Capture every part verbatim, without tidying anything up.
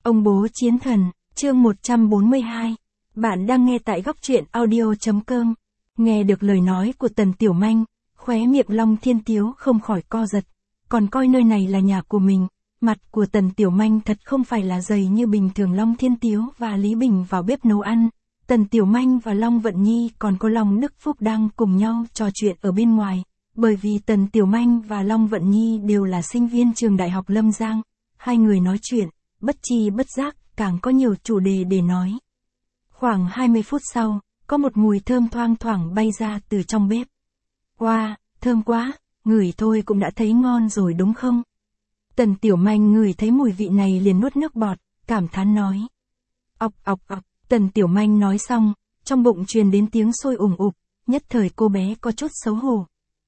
Ông bố chiến thần, chương một trăm bốn mươi hai. Bạn đang nghe tại góc truyện audio.com. Nghe được lời nói của Tần Tiểu Manh, khóe miệng Long Thiên Tiếu không khỏi co giật. Còn coi nơi này là nhà của mình, mặt của Tần Tiểu Manh thật không phải là dày như bình thường. Long Thiên Tiếu và Lý Bình vào bếp nấu ăn. Tần Tiểu Manh và Long Vận Nhi còn có Long Đức Phúc đang cùng nhau trò chuyện ở bên ngoài. Bởi vì Tần Tiểu Manh và Long Vận Nhi đều là sinh viên trường Đại học Lâm Giang. Hai người nói chuyện, bất chi bất giác, càng có nhiều chủ đề để nói. Khoảng hai mươi phút sau, có một mùi thơm thoang thoảng bay ra từ trong bếp. Wow, thơm quá, ngửi thôi cũng đã thấy ngon rồi đúng không? Tần Tiểu Manh ngửi thấy mùi vị này liền nuốt nước bọt, cảm thán nói. Ọc ọc ọc, Tần Tiểu Manh nói xong, trong bụng truyền đến tiếng sôi ủng ục, nhất thời cô bé có chút xấu hổ.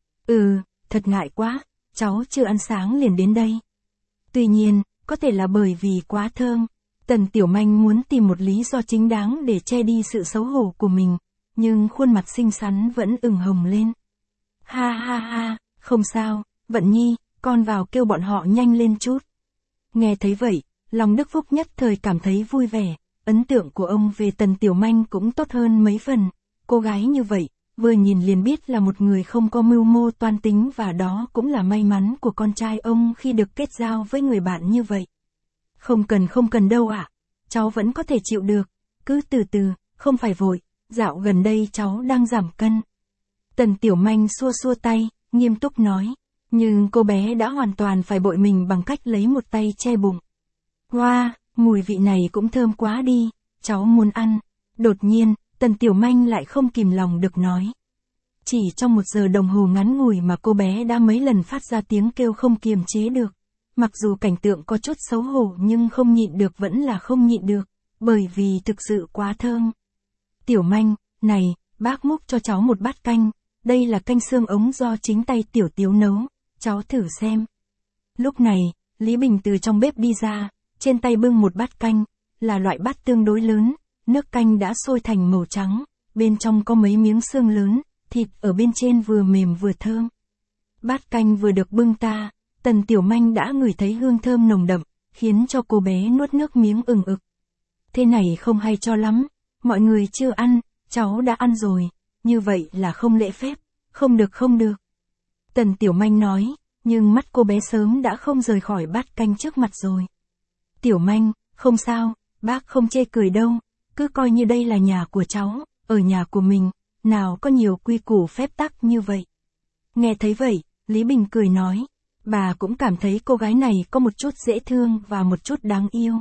Ừ, thật ngại quá, cháu chưa ăn sáng liền đến đây. Tuy nhiên, có thể là bởi vì quá thơm. Tần Tiểu Manh muốn tìm một lý do chính đáng để che đi sự xấu hổ của mình, nhưng khuôn mặt xinh xắn vẫn ửng hồng lên. Ha ha ha, không sao, Vận Nhi, con vào kêu bọn họ nhanh lên chút. Nghe thấy vậy, Long Đức Phúc nhất thời cảm thấy vui vẻ, ấn tượng của ông về Tần Tiểu Manh cũng tốt hơn mấy phần. Cô gái như vậy, vừa nhìn liền biết là một người không có mưu mô toan tính, và đó cũng là may mắn của con trai ông khi được kết giao với người bạn như vậy. Không cần không cần đâu ạ, cháu vẫn có thể chịu được, cứ từ từ, không phải vội, dạo gần đây cháu đang giảm cân. Tần Tiểu Manh xua xua tay, nghiêm túc nói, nhưng cô bé đã hoàn toàn phải bội mình bằng cách lấy một tay che bụng. Wow, mùi vị này cũng thơm quá đi, cháu muốn ăn. Đột nhiên, Tần Tiểu Manh lại không kìm lòng được nói. Chỉ trong một giờ đồng hồ ngắn ngủi mà cô bé đã mấy lần phát ra tiếng kêu không kiềm chế được. Mặc dù cảnh tượng có chút xấu hổ nhưng không nhịn được vẫn là không nhịn được, bởi vì thực sự quá thơm. Tiểu Manh, này, bác múc cho cháu một bát canh, đây là canh xương ống do chính tay Tiểu Tiếu nấu, cháu thử xem. Lúc này, Lý Bình từ trong bếp đi ra, trên tay bưng một bát canh, là loại bát tương đối lớn, nước canh đã sôi thành màu trắng, bên trong có mấy miếng xương lớn, thịt ở bên trên vừa mềm vừa thơm. Bát canh vừa được bưng ta, Tần Tiểu Manh đã ngửi thấy hương thơm nồng đậm, khiến cho cô bé nuốt nước miếng ừng ực. Thế này không hay cho lắm, mọi người chưa ăn, cháu đã ăn rồi, như vậy là không lễ phép, không được không được. Tần Tiểu Manh nói, nhưng mắt cô bé sớm đã không rời khỏi bát canh trước mặt rồi. Tiểu Manh, không sao, bác không chê cười đâu, cứ coi như đây là nhà của cháu, ở nhà của mình, nào có nhiều quy củ phép tắc như vậy. Nghe thấy vậy, Lý Bình cười nói. Bà cũng cảm thấy cô gái này có một chút dễ thương và một chút đáng yêu.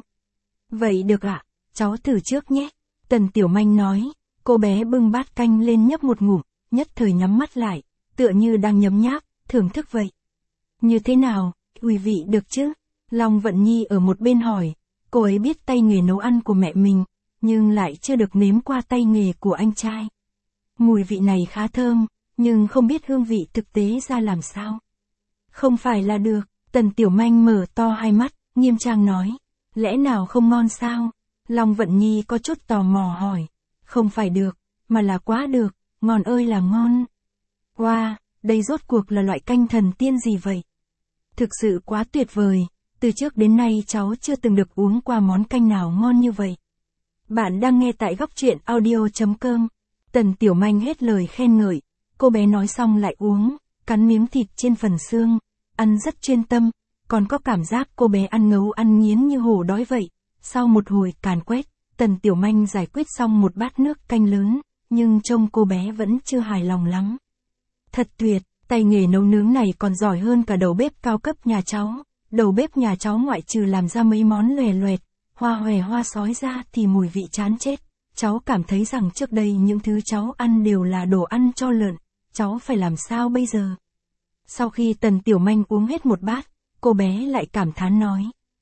Vậy được ạ, cháu thử trước nhé. Tần Tiểu Manh nói, cô bé bưng bát canh lên nhấp một ngụm, nhất thời nhắm mắt lại, tựa như đang nhấm nháp, thưởng thức vậy. Như thế nào, quý vị được chứ? Long Vận Nhi ở một bên hỏi, cô ấy biết tay nghề nấu ăn của mẹ mình, nhưng lại chưa được nếm qua tay nghề của anh trai. Mùi vị này khá thơm, nhưng không biết hương vị thực tế ra làm sao. Không phải là được, Tần Tiểu Manh mở to hai mắt, nghiêm trang nói. Lẽ nào không ngon sao? Long Vận Nhi có chút tò mò hỏi. Không phải được, mà là quá được, ngon ơi là ngon. Wow, đây rốt cuộc là loại canh thần tiên gì vậy? Thực sự quá tuyệt vời, từ trước đến nay cháu chưa từng được uống qua món canh nào ngon như vậy. Bạn đang nghe tại góc truyện audio.com. Tần Tiểu Manh hết lời khen ngợi, cô bé nói xong lại uống, cắn miếng thịt trên phần xương. Ăn rất chuyên tâm, còn có cảm giác cô bé ăn ngấu ăn nghiến như hổ đói vậy. Sau một hồi càn quét, Tần Tiểu Manh giải quyết xong một bát nước canh lớn, nhưng trông cô bé vẫn chưa hài lòng lắm. Thật tuyệt, tay nghề nấu nướng này còn giỏi hơn cả đầu bếp cao cấp nhà cháu. Đầu bếp nhà cháu ngoại trừ làm ra mấy món lòe loẹt, hoa hòe hoa sói ra thì mùi vị chán chết. Cháu cảm thấy rằng trước đây những thứ cháu ăn đều là đồ ăn cho lợn, cháu phải làm sao bây giờ? Sau khi Tần Tiểu Manh uống hết một bát, cô bé lại cảm thán nói.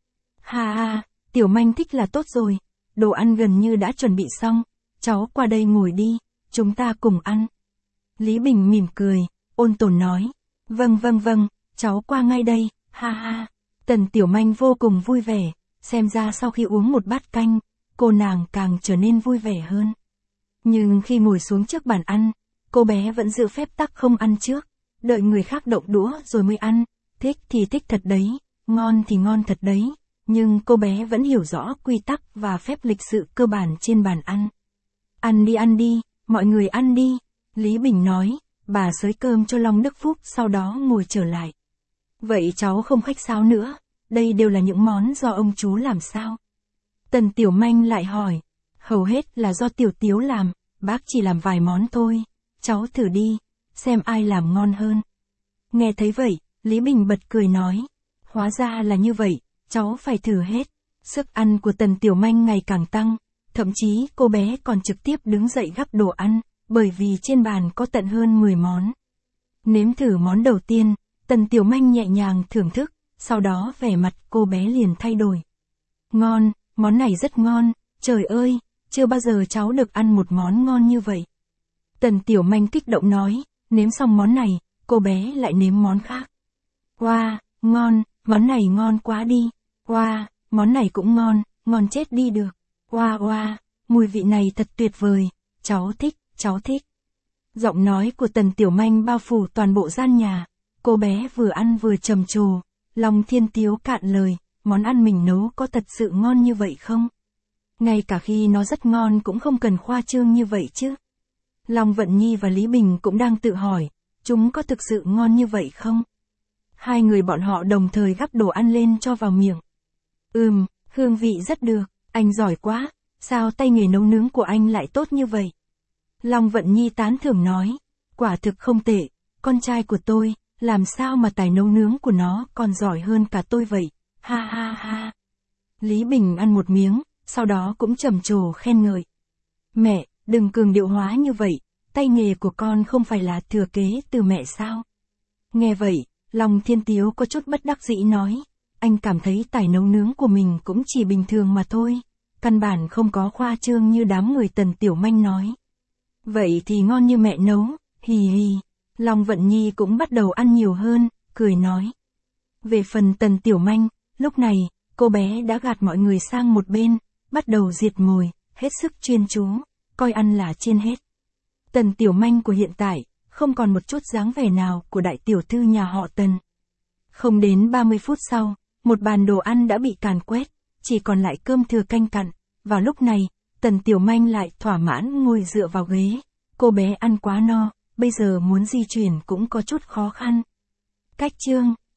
Ha ha, Tiểu Manh thích là tốt rồi, đồ ăn gần như đã chuẩn bị xong, cháu qua đây ngồi đi, chúng ta cùng ăn. Lý Bình mỉm cười, ôn tồn nói. Vâng vâng vâng, cháu qua ngay đây, ha ha. Tần Tiểu Manh vô cùng vui vẻ, xem ra sau khi uống một bát canh, cô nàng càng trở nên vui vẻ hơn. Nhưng khi ngồi xuống trước bàn ăn, cô bé vẫn giữ phép tắc không ăn trước. Đợi người khác động đũa rồi mới ăn, thích thì thích thật đấy, ngon thì ngon thật đấy, nhưng cô bé vẫn hiểu rõ quy tắc và phép lịch sự cơ bản trên bàn ăn. Ăn đi ăn đi, mọi người ăn đi, Lý Bình nói, bà xới cơm cho Long Đức Phúc sau đó ngồi trở lại. Vậy cháu không khách sáo nữa, đây đều là những món do ông chú làm sao? Tần Tiểu Manh lại hỏi, hầu hết là do Tiểu Tiếu làm, bác chỉ làm vài món thôi, cháu thử đi, xem ai làm ngon hơn. Nghe thấy vậy, Lý Bình bật cười nói, hóa ra là như vậy, cháu phải thử hết. Sức ăn của Tần Tiểu Manh ngày càng tăng, thậm chí cô bé còn trực tiếp đứng dậy gắp đồ ăn, bởi vì trên bàn có tận hơn mười món. Nếm thử món đầu tiên, Tần Tiểu Manh nhẹ nhàng thưởng thức, sau đó vẻ mặt cô bé liền thay đổi. Ngon, món này rất ngon, trời ơi, chưa bao giờ cháu được ăn một món ngon như vậy. Tần Tiểu Manh kích động nói, nếm xong món này, cô bé lại nếm món khác. Wow, ngon, món này ngon quá đi. Wow, món này cũng ngon, ngon chết đi được. Wow wow, mùi vị này thật tuyệt vời, cháu thích, cháu thích. Giọng nói của Tần Tiểu Manh bao phủ toàn bộ gian nhà, cô bé vừa ăn vừa trầm trồ, Long Thiên Tiếu cạn lời, món ăn mình nấu có thật sự ngon như vậy không? Ngay cả khi nó rất ngon cũng không cần khoa trương như vậy chứ. Long Vận Nhi và Lý Bình cũng đang tự hỏi, chúng có thực sự ngon như vậy không? Hai người bọn họ đồng thời gắp đồ ăn lên cho vào miệng. Ừm, hương vị rất được, anh giỏi quá, sao tay nghề nấu nướng của anh lại tốt như vậy? Long Vận Nhi tán thưởng nói, quả thực không tệ, con trai của tôi, làm sao mà tài nấu nướng của nó còn giỏi hơn cả tôi vậy, ha ha ha. Lý Bình ăn một miếng, sau đó cũng trầm trồ khen ngợi. Mẹ, đừng cường điệu hóa như vậy, tay nghề của con không phải là thừa kế từ mẹ sao? Nghe vậy, Long Thiên Tiếu có chút bất đắc dĩ nói, anh cảm thấy tài nấu nướng của mình cũng chỉ bình thường mà thôi, căn bản không có khoa trương như đám người Tần Tiểu Manh nói. Vậy thì ngon như mẹ nấu, hì hì. Long Vận Nhi cũng bắt đầu ăn nhiều hơn, cười nói. Về phần Tần Tiểu Manh, lúc này, cô bé đã gạt mọi người sang một bên, bắt đầu diệt mồi, hết sức chuyên chú, coi ăn là trên hết. Tần Tiểu Manh của hiện tại, không còn một chút dáng vẻ nào của đại tiểu thư nhà họ Tần. Không đến ba mươi phút sau, một bàn đồ ăn đã bị càn quét, chỉ còn lại cơm thừa canh cặn. Vào lúc này, Tần Tiểu Manh lại thỏa mãn ngồi dựa vào ghế. Cô bé ăn quá no, bây giờ muốn di chuyển cũng có chút khó khăn. Cách chương